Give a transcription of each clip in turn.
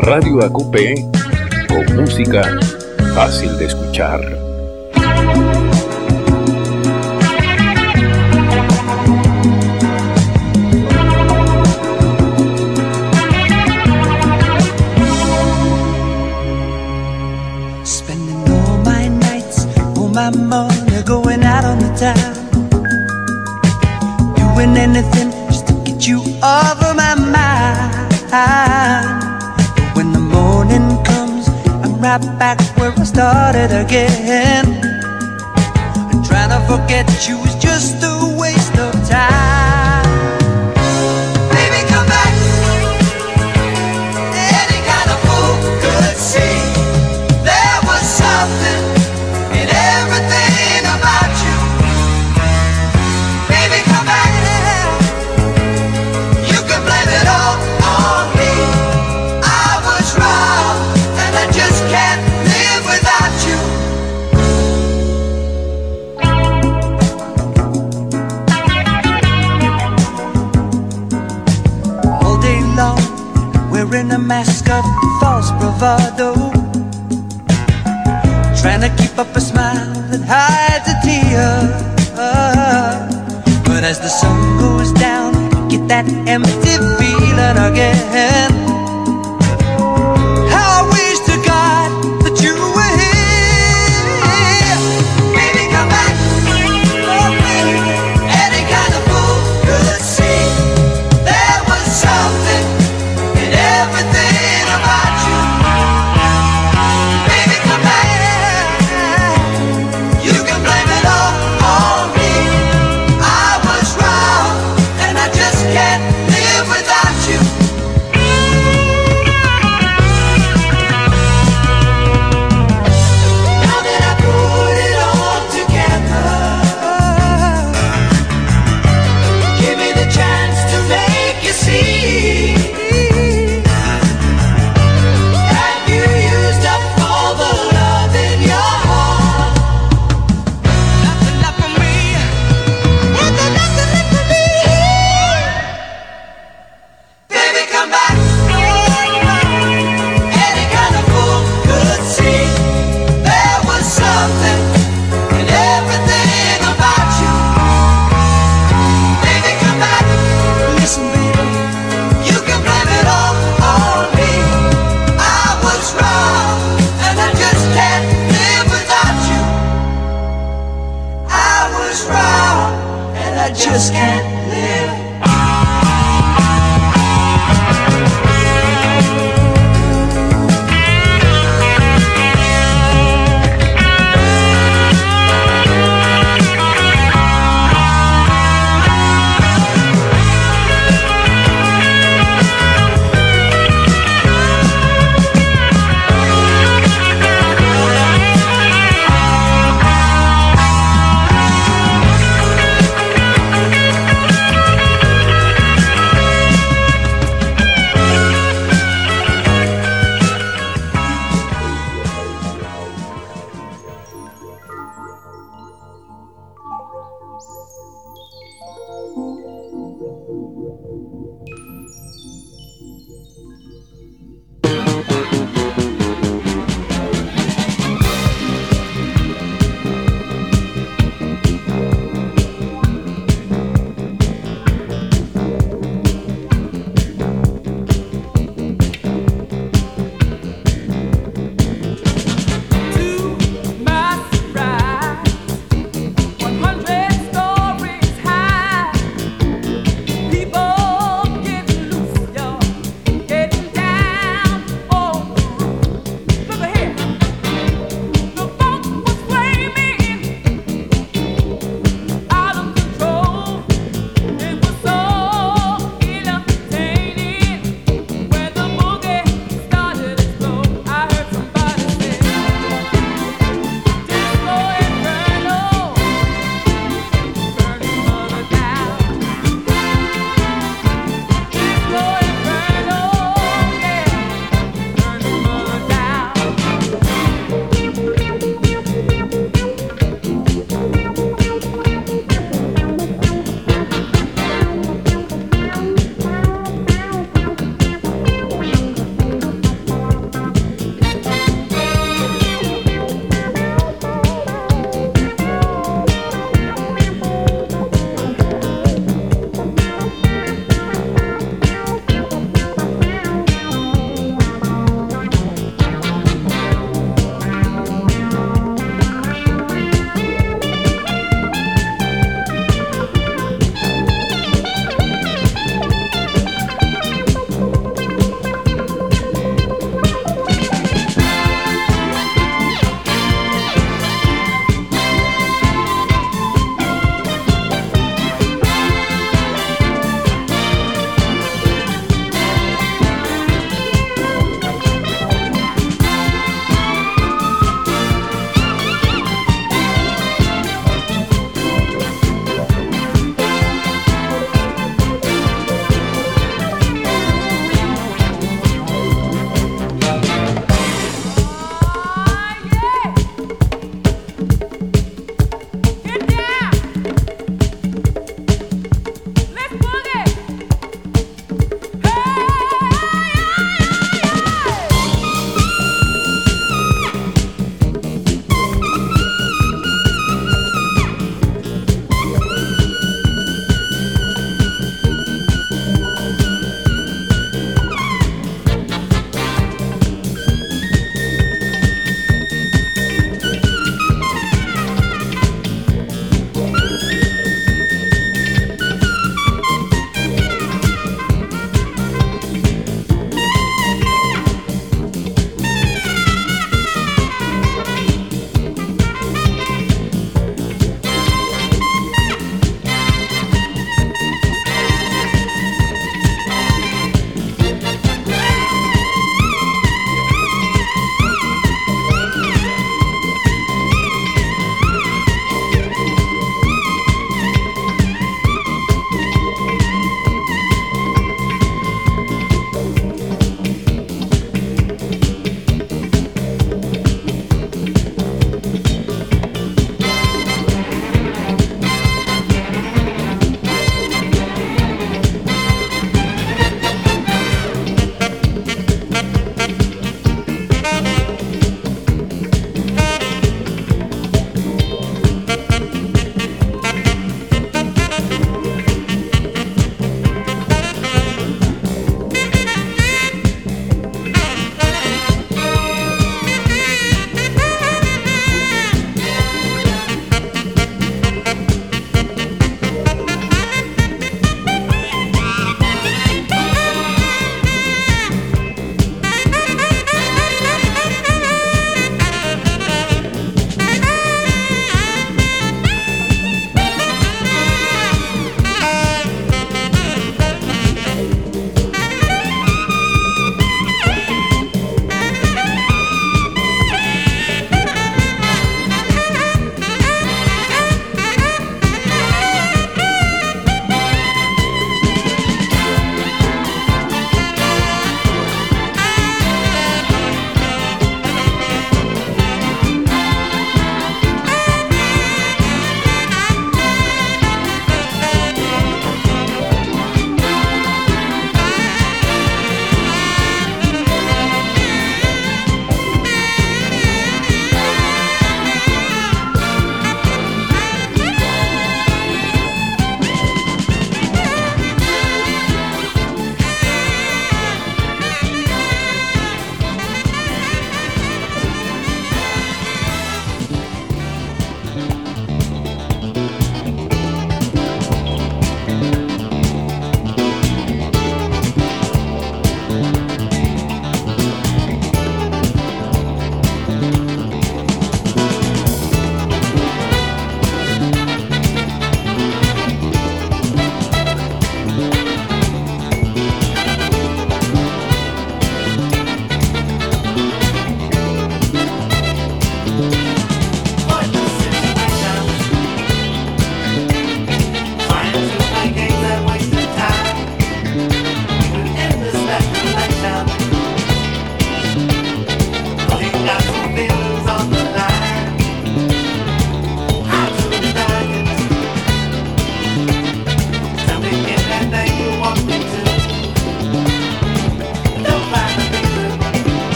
Radio AQP, con música fácil de escuchar. Spending all my nights, all my money going out on the town, doing anything just to get you off of my mind. But when the morning comes, I'm right back where I started again. And trying to forget you is just a waste of time. Baby, come back. Any kind of fool could see there was something in everything about you. Baby, come back. You can blame it all on me. I was wrong, and I just can't live without you. All day long, wearing a mask of false bravado, trying to keep up a smile that hides a tear. But as the sun goes down, you get that empty feeling again. How I wish to God that you were here. Baby, come back. Oh, baby. Any kind of fool could see there was something in everything about you. Baby, come back. You can blame it all on me. I was wrong, and I just can't live without you. Now that I put it all together, give me the chance to make you see. Have you used up all the love in your heart? Nothing left for me. Nothing left for me. Baby, come back. Any kind of fool could see there was something in everything about you. Baby, come back. Listen, baby, you can blame it all on me. I was wrong, and I just can't live without you. I was wrong, and I just can't live. People get loose, you're getting down.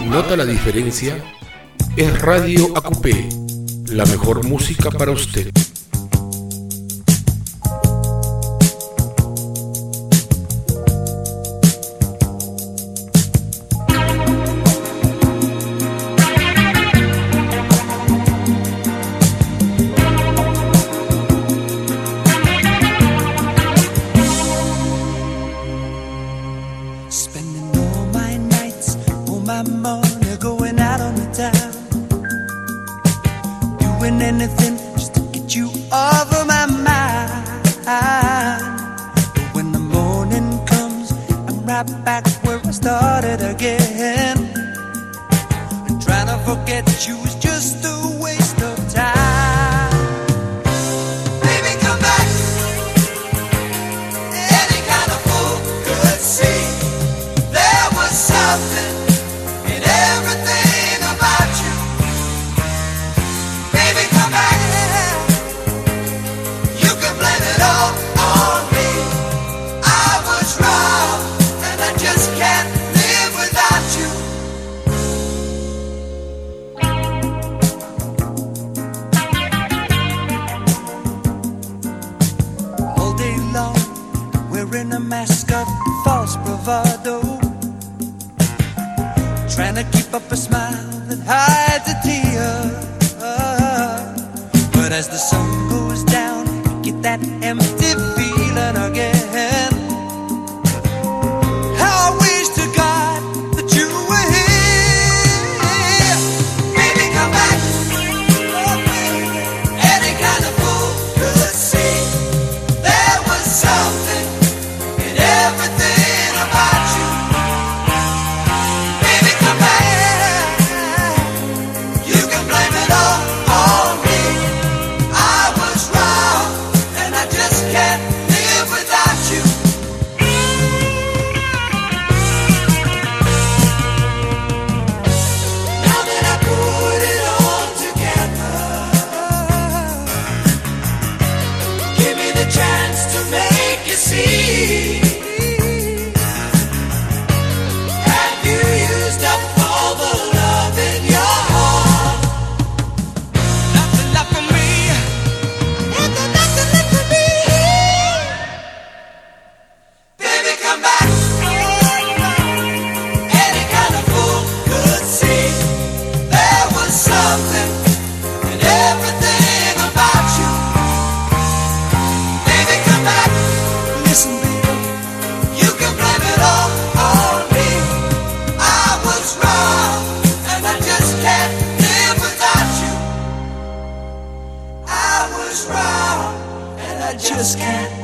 ¿Nota la diferencia? Es Radio Acupé, la mejor música para usted. Anything just to get you off of my mind. But when the morning comes, I'm right back where I started again. And trying to forget you is just a waste of time. Baby, come back. Any kind of fool could see there was something in everything about you. Wearing a mask of false bravado, trying to keep up a smile that hides a tear. But as the sun goes down, you get that empty feeling again. How I wish to God that you were here. Baby, come back. Oh, baby. Any kind of fool could see there was something in everything about you. Baby, come back. You can blame it all on me. I was wrong, and I just can't live without you. Now that I put it all together, give me the chance to make you see. Have you used up all the love in your heart? Nothing left for me. Nothing left for me. Baby, come back. Any kind of fool could see there was something in everything about you. Baby, come back. Listen, baby, you can blame it all on me. I was wrong, and I just can't live without you. I was wrong, and I just can't